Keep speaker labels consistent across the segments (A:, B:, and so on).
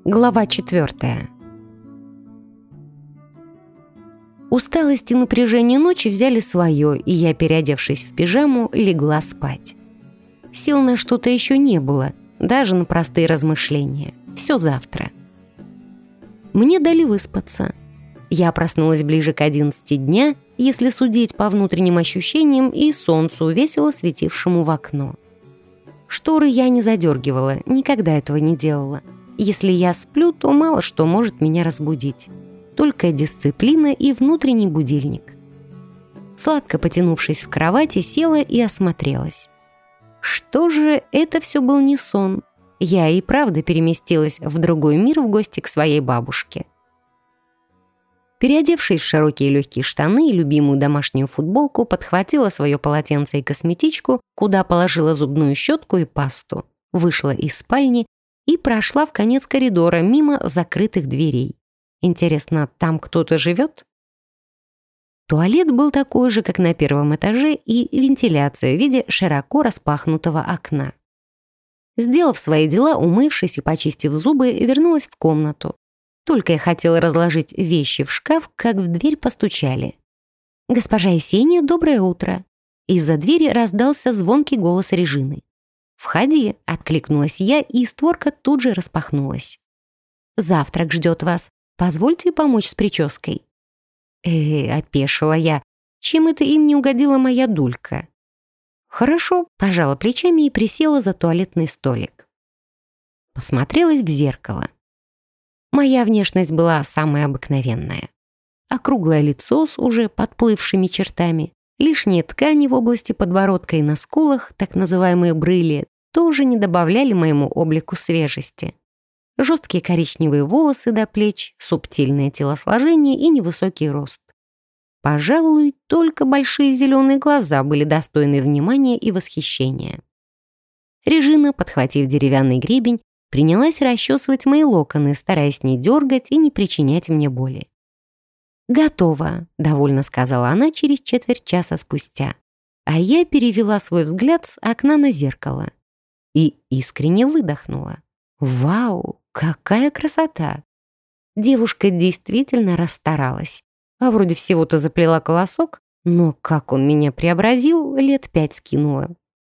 A: Глава 4. Усталость и напряжение ночи взяли свое, и я, переодевшись в пижаму, легла спать. Сил на что-то еще не было, даже на простые размышления. Все завтра. Мне дали выспаться. Я проснулась ближе к 11 дня, если судить по внутренним ощущениям и солнцу, весело светившему в окно. Шторы я не задергивала, никогда этого не делала. Если я сплю, то мало что может меня разбудить. Только дисциплина и внутренний будильник. Сладко потянувшись в кровати, села и осмотрелась. Что же, это все был не сон. Я и правда переместилась в другой мир в гости к своей бабушке. Переодевшись в широкие легкие штаны и любимую домашнюю футболку, подхватила свое полотенце и косметичку, куда положила зубную щетку и пасту, вышла из спальни и прошла в конец коридора мимо закрытых дверей. Интересно, там кто-то живет? Туалет был такой же, как на первом этаже, и вентиляция в виде широко распахнутого окна. Сделав свои дела, умывшись и почистив зубы, вернулась в комнату. Только я хотела разложить вещи в шкаф, как в дверь постучали. «Госпожа Есения, доброе утро!» Из-за двери раздался звонкий голос Режины. «Входи!» — откликнулась я, и створка тут же распахнулась. «Завтрак ждет вас. Позвольте помочь с прической». Опешила я. Чем это им не угодила моя дулька? «Хорошо», — пожала плечами и присела за туалетный столик. Посмотрелась в зеркало. Моя внешность была самая обыкновенная. Округлое лицо с уже подплывшими чертами, лишние ткани в области подбородка и на скулах, так называемые брыли, тоже не добавляли моему облику свежести. Жесткие коричневые волосы до плеч, субтильное телосложение и невысокий рост. Пожалуй, только большие зеленые глаза были достойны внимания и восхищения. Режина, подхватив деревянный гребень, принялась расчесывать мои локоны, стараясь не дергать и не причинять мне боли. «Готово», — довольно сказала она через четверть часа спустя. А я перевела свой взгляд с окна на зеркало и искренне выдохнула. «Вау, какая красота!» Девушка действительно расстаралась. А вроде всего-то заплела колосок, но как он меня преобразил, лет 5 скинула.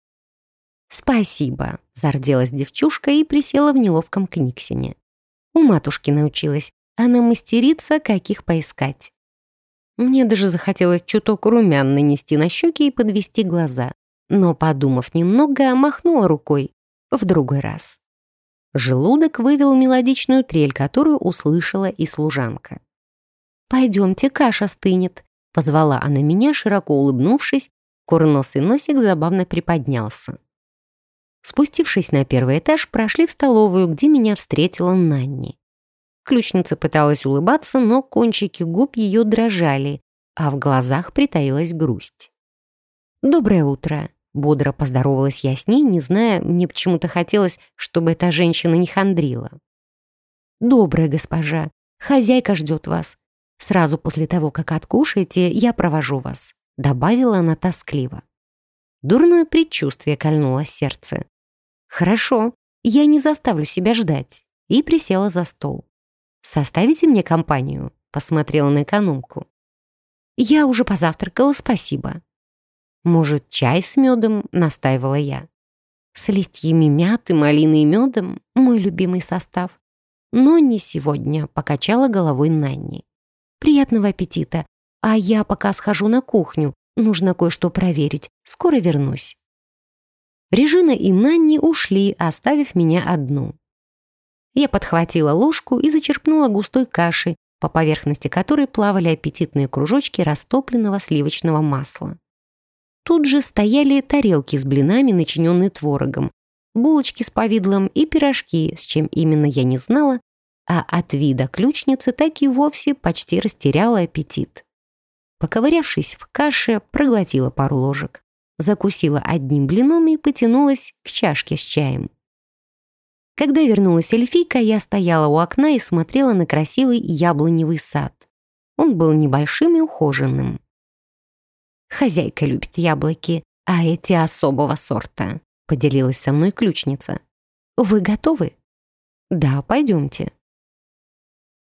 A: «Спасибо», — зарделась девчушка и присела в неловком книгсине. У матушки научилась, она мастерица, каких поискать. Мне даже захотелось чуток румян нанести на щеки и подвести глаза, но, подумав немного, махнула рукой. В другой раз. Желудок вывел мелодичную трель, которую услышала и служанка. «Пойдемте, каша стынет», — позвала она меня, широко улыбнувшись, курносый носик забавно приподнялся. Спустившись на первый этаж, прошли в столовую, где меня встретила Нанни. Ключница пыталась улыбаться, но кончики губ ее дрожали, а в глазах притаилась грусть. «Доброе утро», — бодро поздоровалась я с ней, не зная, мне почему-то хотелось, чтобы эта женщина не хандрила. «Доброе, госпожа. Хозяйка ждет вас. Сразу после того, как откушаете, я провожу вас», — добавила она тоскливо. Дурное предчувствие кольнуло сердце. «Хорошо, я не заставлю себя ждать», и присела за стол. «Составите мне компанию?» — посмотрела на экономку. «Я уже позавтракала, спасибо». «Может, чай с медом?» — настаивала я. «С листьями мяты, малины и медом — мой любимый состав. Но не сегодня», — покачала головой Нанни. «Приятного аппетита, а я пока схожу на кухню, нужно кое-что проверить, скоро вернусь». Режина и Нанни ушли, оставив меня одну. Я подхватила ложку и зачерпнула густой каши, по поверхности которой плавали аппетитные кружочки растопленного сливочного масла. Тут же стояли тарелки с блинами, начиненные творогом, булочки с повидлом и пирожки, с чем именно я не знала, а от вида ключницы так и вовсе почти растеряла аппетит. Поковырявшись в каше, проглотила пару ложек, закусила одним блином и потянулась к чашке с чаем. Когда вернулась эльфийка, я стояла у окна и смотрела на красивый яблоневый сад. Он был небольшим и ухоженным. «Хозяйка любит яблоки, а эти особого сорта», — поделилась со мной ключница. «Вы готовы?» «Да, пойдемте».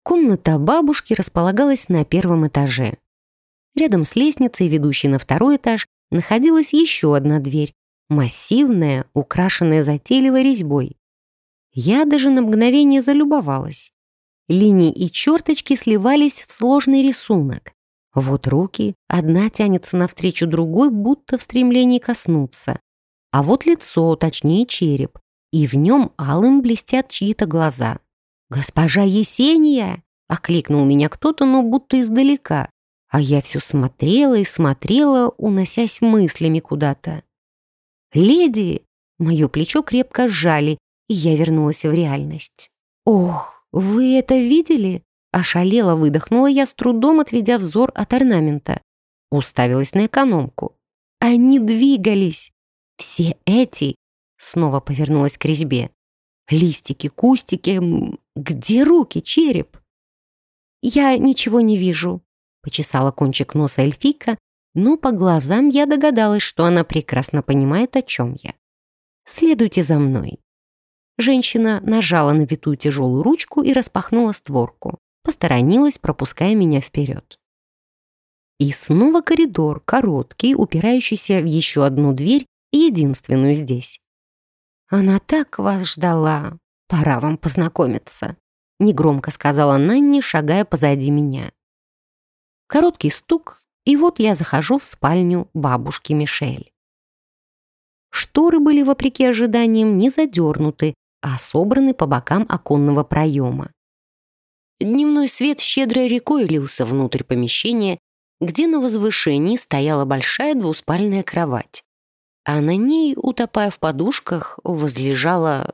A: Комната бабушки располагалась на первом этаже. Рядом с лестницей, ведущей на второй этаж, находилась еще одна дверь, массивная, украшенная затейливой резьбой. Я даже на мгновение залюбовалась. Линии и черточки сливались в сложный рисунок. Вот руки, одна тянется навстречу другой, будто в стремлении коснуться. А вот лицо, точнее череп, и в нем алым блестят чьи-то глаза. «Госпожа Есения!» — окликнул меня кто-то, но будто издалека. А я все смотрела и смотрела, уносясь мыслями куда-то. «Леди!» — мое плечо крепко сжали, и я вернулась в реальность. «Ох, вы это видели?» — ошалела выдохнула я, с трудом отведя взор от орнамента. Уставилась на экономку. Они двигались. Все эти... Снова повернулась к резьбе. Листики, кустики... Где руки, череп? «Я ничего не вижу», — почесала кончик носа эльфийка, но по глазам я догадалась, что она прекрасно понимает, о чем я. «Следуйте за мной». Женщина нажала на витую тяжелую ручку и распахнула створку, посторонилась, пропуская меня вперед. И снова коридор, короткий, упирающийся в еще одну дверь, единственную здесь. «Она так вас ждала. Пора вам познакомиться», — негромко сказала Нанни, шагая позади меня. Короткий стук, и вот я захожу в спальню бабушки Мишель. Шторы были, вопреки ожиданиям, не задернуты, а собраны по бокам оконного проема. Дневной свет щедрой рекой лился внутрь помещения, где на возвышении стояла большая двуспальная кровать, а на ней, утопая в подушках, возлежал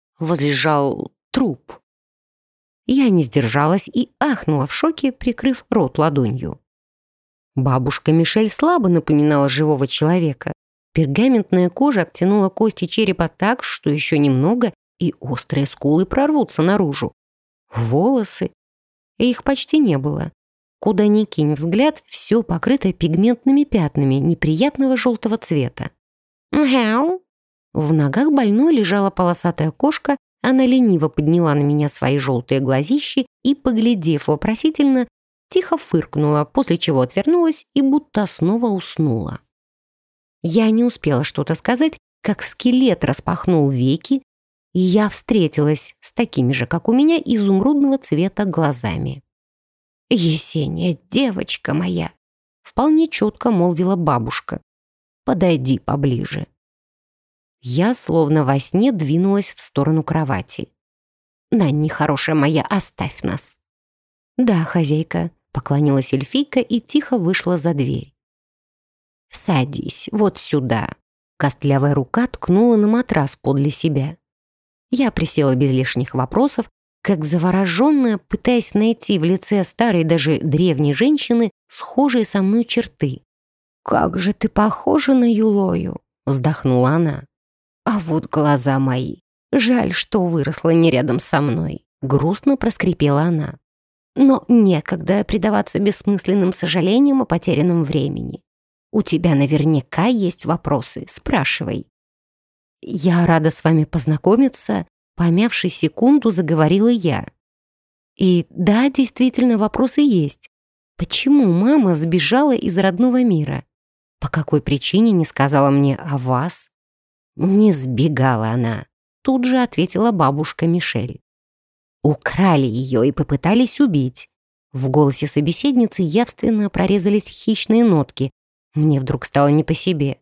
A: труп. Я не сдержалась и ахнула в шоке, прикрыв рот ладонью. Бабушка Мишель слабо напоминала живого человека. Пергаментная кожа обтянула кости черепа так, что еще немного, и острые скулы прорвутся наружу. Волосы. Их почти не было. Куда ни кинь взгляд, все покрыто пигментными пятнами неприятного желтого цвета. «Мяу!» В ногах больной лежала полосатая кошка, она лениво подняла на меня свои желтые глазищи и, поглядев вопросительно, тихо фыркнула, после чего отвернулась и будто снова уснула. Я не успела что-то сказать, как скелет распахнул веки, и я встретилась с такими же, как у меня, изумрудного цвета глазами. «Есения, девочка моя!» — вполне четко молвила бабушка. «Подойди поближе». Я, словно во сне, двинулась в сторону кровати. «Нанни, хорошая моя, оставь нас». «Да, хозяйка», — поклонилась эльфийка и тихо вышла за дверь. «Садись, вот сюда». Костлявая рука ткнула на матрас подле себя. Я присела без лишних вопросов, как завороженная, пытаясь найти в лице старой, даже древней женщины схожие со мной черты. «Как же ты похожа на Юлою!» — вздохнула она. «А вот глаза мои! Жаль, что выросла не рядом со мной!» — грустно проскрипела она. «Но некогда предаваться бессмысленным сожалениям о потерянном времени. У тебя наверняка есть вопросы, спрашивай». «Я рада с вами познакомиться», — помявшись секунду, заговорила я. «И да, действительно, вопросы есть. Почему мама сбежала из родного мира? По какой причине не сказала мне о вас?» «Не сбегала она», — тут же ответила бабушка Мишель. «Украли ее и попытались убить». В голосе собеседницы явственно прорезались хищные нотки. Мне вдруг стало не по себе.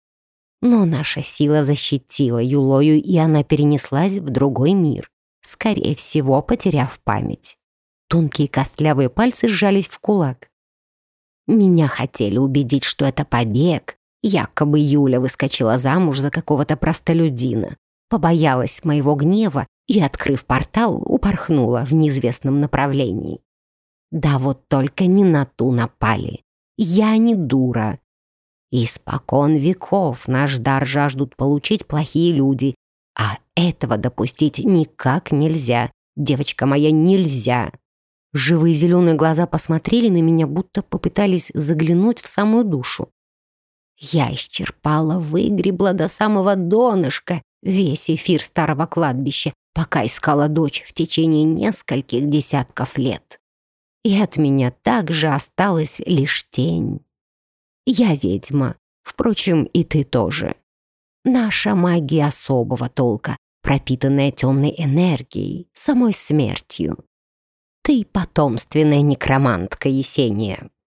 A: Но наша сила защитила Юлою, и она перенеслась в другой мир, скорее всего, потеряв память. Тонкие костлявые пальцы сжались в кулак. Меня хотели убедить, что это побег. Якобы Юля выскочила замуж за какого-то простолюдина, побоялась моего гнева и, открыв портал, упорхнула в неизвестном направлении. Да вот только не на ту напали. Я не дура. Испокон веков наш дар жаждут получить плохие люди, а этого допустить никак нельзя. Девочка моя, нельзя. Живые зеленые глаза посмотрели на меня, будто попытались заглянуть в самую душу. Я исчерпала, выгребла до самого донышка весь эфир старого кладбища пока искала дочь в течение нескольких десятков лет. И от меня также осталась лишь тень. Я ведьма, впрочем, и ты тоже. Наша магия особого толка, пропитанная темной энергией, самой смертью. Ты потомственная некромантка, Есения.